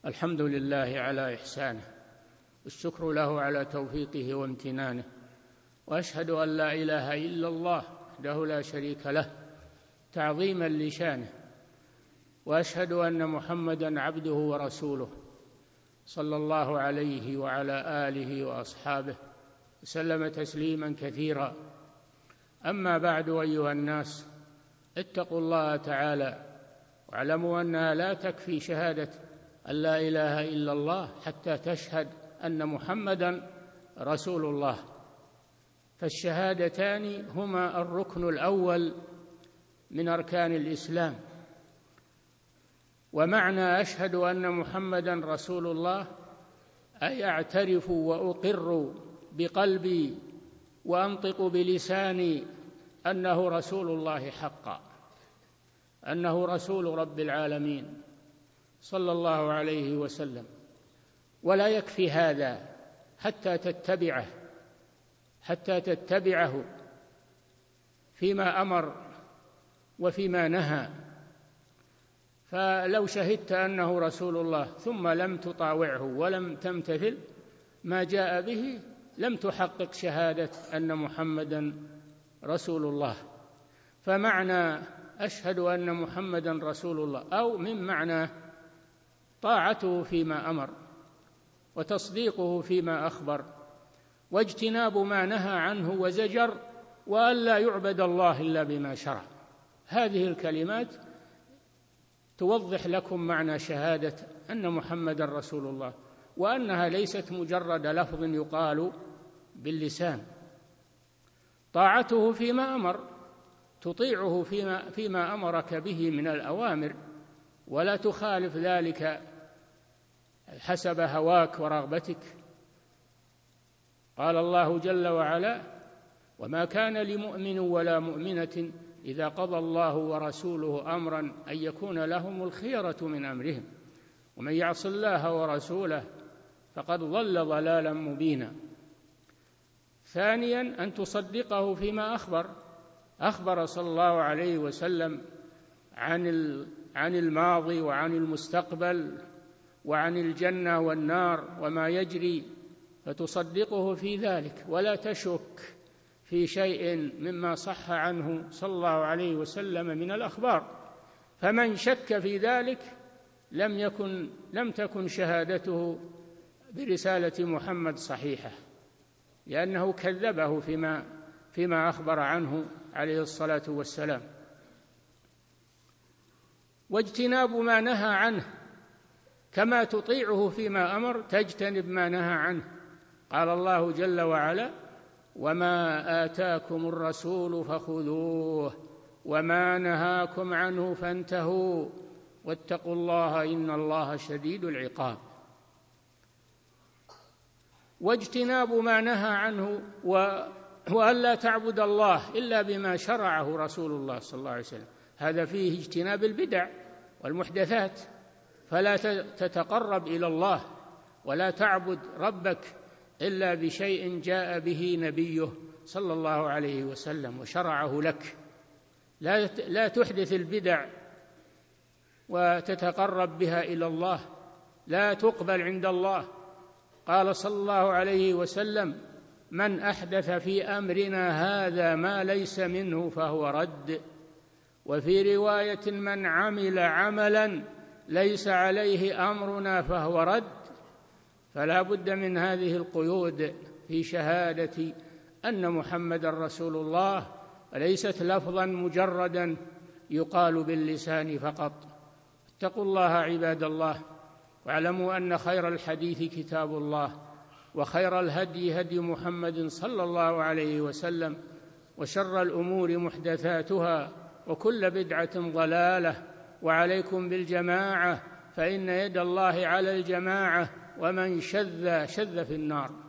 الحمد لله على إحسانه، والشكر له على توفيقه وامتنانه، وأشهد أن لا إله إلا الله وحده لا شريك له تعظيما لشانه، وأشهد أن محمدًا عبده ورسوله صلى الله عليه وعلى آله وأصحابه وسلم تسليما كثيرا. أما بعد، أيها الناس، اتقوا الله تعالى واعلموا أنها لا تكفي شهادة أن لا إله إلا الله حتى تشهد أن محمدًا رسول الله، فالشهادتان هما الركن الأول من أركان الإسلام. ومعنى أشهد أن محمدًا رسول الله أي أعترف وأقر بقلبي وأنطق بلساني أنه رسول الله حقا، أنه رسول رب العالمين صلى الله عليه وسلم. ولا يكفي هذا حتى تتبعه فيما أمر وفيما نهى. فلو شهدت أنه رسول الله ثم لم تطاوعه ولم تمتثل ما جاء به لم تحقق شهادة أن محمدًا رسول الله. فمعنى أشهد أن محمدًا رسول الله أو من معنى طاعته فيما أمر وتصديقه فيما أخبر واجتناب ما نهى عنه وزجر، وأن لا يعبد الله إلا بما شرع. هذه الكلمات توضح لكم معنى شهادة أن محمدًا رسول الله، وأنها ليست مجرد لفظ يقال باللسان. طاعته فيما أمر، تطيعه فيما أمرك به من الأوامر، ولا تخالف ذلك حسب هواك ورغبتك. قال الله جل وعلا: وما كان لمؤمن ولا مؤمنة إذا قضى الله ورسوله أمرا أن يكون لهم الخيرة من أمرهم ومن يعص الله ورسوله فقد ضل ضلالا مبينا. ثانيا، أن تصدقه فيما أخبر صلى الله عليه وسلم عن الماضي وعن المستقبل وعن الجنة والنار وما يجري، فتصدقه في ذلك ولا تشك في شيء مما صح عنه صلى الله عليه وسلم من الأخبار. فمن شك في ذلك لم تكن شهادته برسالة محمد صحيحة، لأنه كذبه فيما أخبر عنه عليه الصلاة والسلام. واجتناب ما نهى عنه، كما تطيعه فيما أمر تجتنب ما نهى عنه. قال الله جل وعلا: وما آتاكم الرسول فخذوه وما نهاكم عنه فانتهوا واتقوا الله إن الله شديد العقاب. واجتناب ما نهى عنه، وأن لا تعبد الله إلا بما شرعه رسول الله صلى الله عليه وسلم. هذا فيه اجتناب البدع والمحدثات، فلا تتقرب إلى الله ولا تعبد ربك إلا بشيء جاء به نبيه صلى الله عليه وسلم وشرعه لك. لا تحدث البدع وتتقرب بها إلى الله، لا تقبل عند الله. قال صلى الله عليه وسلم: من أحدث في أمرنا هذا ما ليس منه فهو رد. وفي رواية: من عمل عملا ليس عليه أمرنا فهو رد. فلا بد من هذه القيود في شهادة أن محمدًا رسول الله، وليست لفظا مجردا يقال باللسان فقط. اتقوا الله عباد الله، واعلموا أن خير الحديث كتاب الله، وخير الهدي هدي محمد صلى الله عليه وسلم، وشر الأمور محدثاتها، وكل بدعة ضلالة. وعليكم بالجماعة، فإن يد الله على الجماعة، ومن شذ في النار.